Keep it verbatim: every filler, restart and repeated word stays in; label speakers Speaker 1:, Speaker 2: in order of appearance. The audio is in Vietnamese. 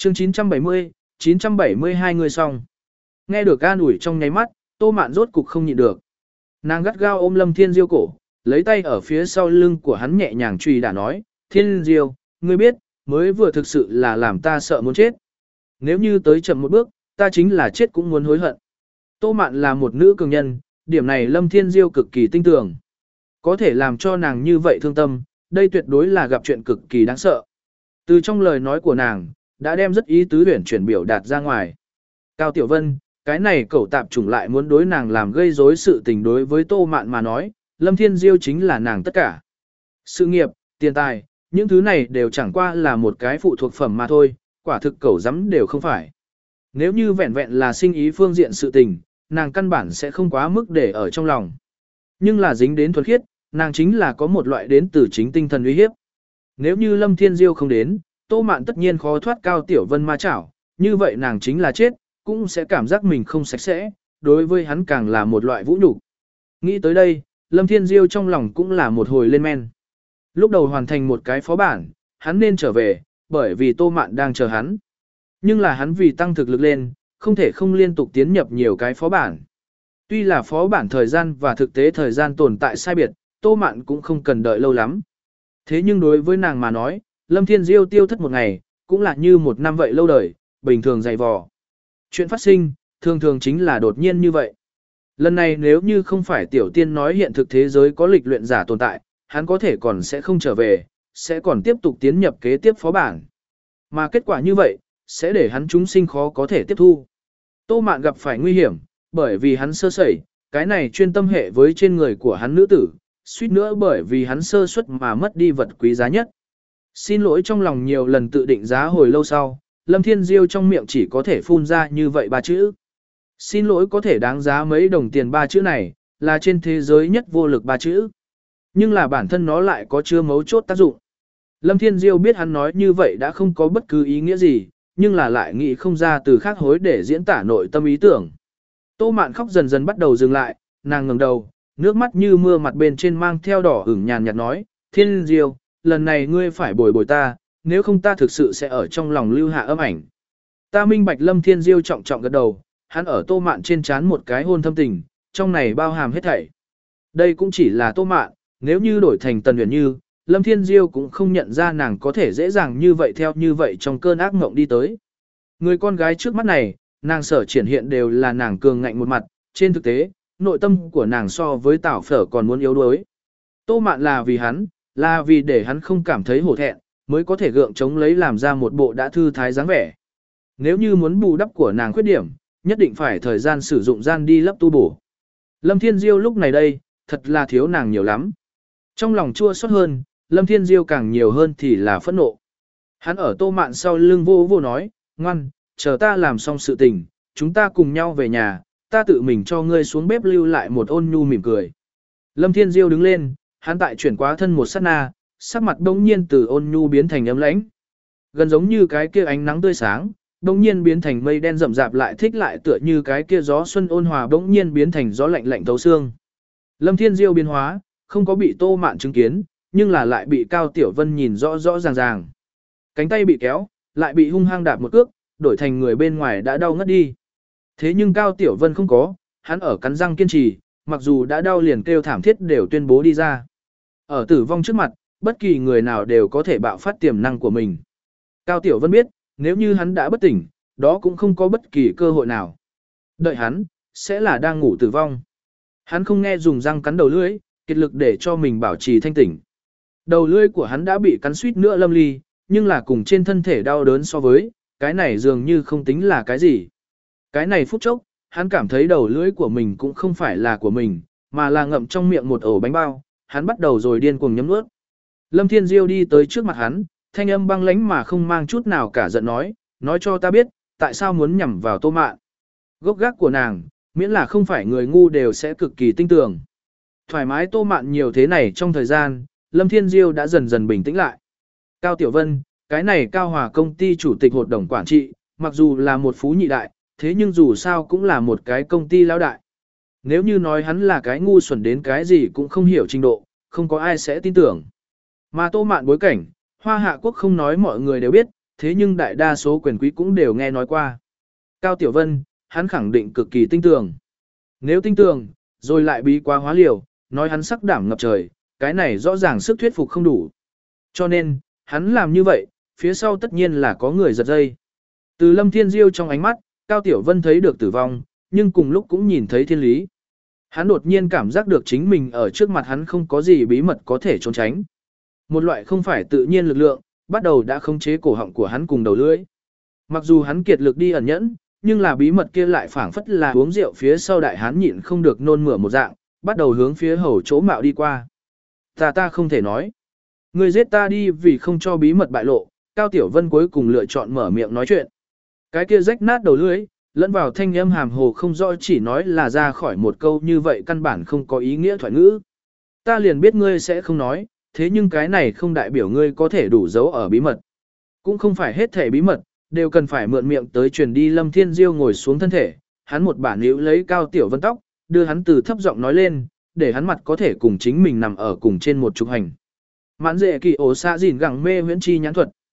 Speaker 1: Chương chín trăm bảy mươi, chín trăm bảy mươi hai người xong. Nghe được an ủi trong nháy mắt, Tô Mạn rốt cục không nhịn được. Nàng gắt gao ôm Lâm Thiên Diêu cổ, lấy tay ở phía sau lưng của hắn nhẹ nhàng truy đã nói, Thiên Diêu, ngươi biết, mới vừa thực sự là làm ta sợ muốn chết. Nếu như tới chậm một bước, ta chính là chết cũng muốn hối hận. Tô Mạn là một nữ cường nhân, điểm này Lâm Thiên Diêu cực kỳ tinh tường. Có thể làm cho nàng như vậy thương tâm, đây tuyệt đối là gặp chuyện cực kỳ đáng sợ. Từ trong lời nói của nàng, đã đem rất ý tứ huyển chuyển biểu đạt ra ngoài. Cao Tiểu Vân, cái này cẩu tạp chủng lại muốn đối nàng làm gây rối sự tình đối với Tô Mạn mà nói, Lâm Thiên Diêu chính là nàng tất cả. Sự nghiệp, tiền tài, những thứ này đều chẳng qua là một cái phụ thuộc phẩm mà thôi, quả thực cẩu rắm đều không phải. Nếu như vẹn vẹn là sinh ý phương diện sự tình, nàng căn bản sẽ không quá mức để ở trong lòng. Nhưng là dính đến thuần khiết, nàng chính là có một loại đến từ chính tinh thần uy hiếp. Nếu như Lâm Thiên Diêu không đến, Tô Mạn tất nhiên khó thoát Cao Tiểu Vân ma chảo, như vậy nàng chính là chết, cũng sẽ cảm giác mình không sạch sẽ, đối với hắn càng là một loại vũ nhục. Nghĩ tới đây, Lâm Thiên Diêu trong lòng cũng là một hồi lên men. Lúc đầu hoàn thành một cái phó bản, hắn nên trở về, bởi vì Tô Mạn đang chờ hắn. Nhưng là hắn vì tăng thực lực lên, không thể không liên tục tiến nhập nhiều cái phó bản. Tuy là phó bản thời gian và thực tế thời gian tồn tại sai biệt, Tô Mạn cũng không cần đợi lâu lắm. Thế nhưng đối với nàng mà nói, Lâm Thiên Diêu tiêu thất một ngày, cũng là như một năm vậy lâu đời, bình thường dày vò. Chuyện phát sinh, thường thường chính là đột nhiên như vậy. Lần này nếu như không phải tiểu tiên nói hiện thực thế giới có lịch luyện giả tồn tại, hắn có thể còn sẽ không trở về, sẽ còn tiếp tục tiến nhập kế tiếp phó bản. Mà kết quả như vậy, sẽ để hắn chúng sinh khó có thể tiếp thu. Tô Mạn gặp phải nguy hiểm, bởi vì hắn sơ sẩy, cái này chuyên tâm hệ với trên người của hắn nữ tử, suýt nữa bởi vì hắn sơ suất mà mất đi vật quý giá nhất. Xin lỗi trong lòng nhiều lần tự định giá hồi lâu sau, Lâm Thiên Diêu trong miệng chỉ có thể phun ra như vậy ba chữ. Xin lỗi có thể đáng giá mấy đồng tiền ba chữ này, là trên thế giới nhất vô lực ba chữ. Nhưng là bản thân nó lại có chứa mấu chốt tác dụng. Lâm Thiên Diêu biết hắn nói như vậy đã không có bất cứ ý nghĩa gì, nhưng là lại nghĩ không ra từ khác hối để diễn tả nội tâm ý tưởng. Tô Mạn khóc dần dần bắt đầu dừng lại, nàng ngẩng đầu, nước mắt như mưa mặt bên trên mang theo đỏ ửng nhàn nhạt nói, Thiên Diêu, lần này ngươi phải bồi bồi ta, nếu không ta thực sự sẽ ở trong lòng lưu hạ âm ảnh. Ta minh bạch Lâm Thiên Diêu trọng trọng gật đầu, hắn ở Tô Mạn trên trán một cái hôn thâm tình, trong này bao hàm hết thảy. Đây cũng chỉ là Tô Mạn, nếu như đổi thành Tần Uyển Như, Lâm Thiên Diêu cũng không nhận ra nàng có thể dễ dàng như vậy theo như vậy trong cơn ác mộng đi tới. Người con gái trước mắt này, nàng sở triển hiện đều là nàng cường ngạnh một mặt, trên thực tế, nội tâm của nàng so với Tảo Phở còn muốn yếu đuối. Tô Mạn là vì hắn, là vì để hắn không cảm thấy hổ thẹn, mới có thể gượng chống lấy làm ra một bộ đã thư thái dáng vẻ. Nếu như muốn bù đắp của nàng khuyết điểm, nhất định phải thời gian sử dụng gian đi lấp tu bổ. Lâm Thiên Diêu lúc này đây, thật là thiếu nàng nhiều lắm. Trong lòng chua xót hơn, Lâm Thiên Diêu càng nhiều hơn thì là phẫn nộ. Hắn ở Tô Mạn sau lưng vô vô nói, ngoan, chờ ta làm xong sự tình, chúng ta cùng nhau về nhà, ta tự mình cho ngươi xuống bếp lưu lại một ôn nhu mỉm cười. Lâm Thiên Diêu đứng lên, hắn tại chuyển quá thân một sát na, sắc mặt đông nhiên từ ôn nhu biến thành ấm lãnh. Gần giống như cái kia ánh nắng tươi sáng, đông nhiên biến thành mây đen rậm rạp lại thích lại tựa như cái kia gió xuân ôn hòa đông nhiên biến thành gió lạnh lạnh thấu xương. Lâm Thiên Diêu biến hóa, không có bị Tô Mạn chứng kiến, nhưng là lại bị Cao Tiểu Vân nhìn rõ rõ ràng ràng. Cánh tay bị kéo, lại bị hung hăng đạp một cước, đổi thành người bên ngoài đã đau ngất đi. Thế nhưng Cao Tiểu Vân không có, hắn ở cắn răng kiên trì, mặc dù đã đau liền kêu thảm thiết đều tuyên bố đi ra. Ở tử vong trước mặt, bất kỳ người nào đều có thể bạo phát tiềm năng của mình. Cao Tiểu Vân biết, nếu như hắn đã bất tỉnh, đó cũng không có bất kỳ cơ hội nào. Đợi hắn, sẽ là đang ngủ tử vong. Hắn không nghe dùng răng cắn đầu lưỡi, kiệt lực để cho mình bảo trì thanh tỉnh. Đầu lưỡi của hắn đã bị cắn suýt nữa lâm ly, nhưng là cùng trên thân thể đau đớn so với, cái này dường như không tính là cái gì. Cái này phút chốc, hắn cảm thấy đầu lưỡi của mình cũng không phải là của mình, mà là ngậm trong miệng một ổ bánh bao, hắn bắt đầu rồi điên cuồng nhấm nuốt. Lâm Thiên Diêu đi tới trước mặt hắn, thanh âm băng lãnh mà không mang chút nào cả giận nói, nói cho ta biết, tại sao muốn nhằm vào Tô Mạn. Gốc gác của nàng, miễn là không phải người ngu đều sẽ cực kỳ tinh tường. Thoải mái Tô Mạn nhiều thế này trong thời gian, Lâm Thiên Diêu đã dần dần bình tĩnh lại. Cao Tiểu Vân, cái này Cao Hòa công ty chủ tịch hội đồng quản trị, mặc dù là một phú nhị đại, thế nhưng dù sao cũng là một cái công ty lão đại. Nếu như nói hắn là cái ngu xuẩn đến cái gì cũng không hiểu trình độ, không có ai sẽ tin tưởng. Mà Tô Mạn bối cảnh, Hoa Hạ Quốc không nói mọi người đều biết, thế nhưng đại đa số quyền quý cũng đều nghe nói qua. Cao Tiểu Vân, hắn khẳng định cực kỳ tinh tường. Nếu tinh tường, rồi lại bí quá hóa liều, nói hắn sắc đảm ngập trời, cái này rõ ràng sức thuyết phục không đủ. Cho nên, hắn làm như vậy, phía sau tất nhiên là có người giật dây. Từ Lâm Thiên Diêu trong ánh mắt, Cao Tiểu Vân thấy được tử vong, nhưng cùng lúc cũng nhìn thấy thiên lý. Hắn đột nhiên cảm giác được chính mình ở trước mặt hắn không có gì bí mật có thể trốn tránh. Một loại không phải tự nhiên lực lượng, bắt đầu đã khống chế cổ họng của hắn cùng đầu lưỡi. Mặc dù hắn kiệt lực đi ẩn nhẫn, nhưng là bí mật kia lại phảng phất là uống rượu phía sau đại hán nhịn không được nôn mửa một dạng, bắt đầu hướng phía hầu chỗ mạo đi qua. Ta ta không thể nói. Ngươi giết ta đi vì không cho bí mật bại lộ, Cao Tiểu Vân cuối cùng lựa chọn mở miệng nói chuyện. Cái kia rách nát đầu lưỡi, lẫn vào thanh âm hàm hồ không rõ chỉ nói là ra khỏi một câu như vậy căn bản không có ý nghĩa thoại ngữ. Ta liền biết ngươi sẽ không nói, thế nhưng cái này không đại biểu ngươi có thể đủ giấu ở bí mật. Cũng không phải hết thể bí mật, đều cần phải mượn miệng tới truyền đi. Lâm Thiên Diêu ngồi xuống thân thể, hắn một bản níu lấy Cao Tiểu Vân tóc, đưa hắn từ thấp giọng nói lên, để hắn mặt có thể cùng chính mình nằm ở cùng trên một trục hành. Mãn dệ kỳ ổ xa gìn gẳng mê huyễn chi nhãn thuật.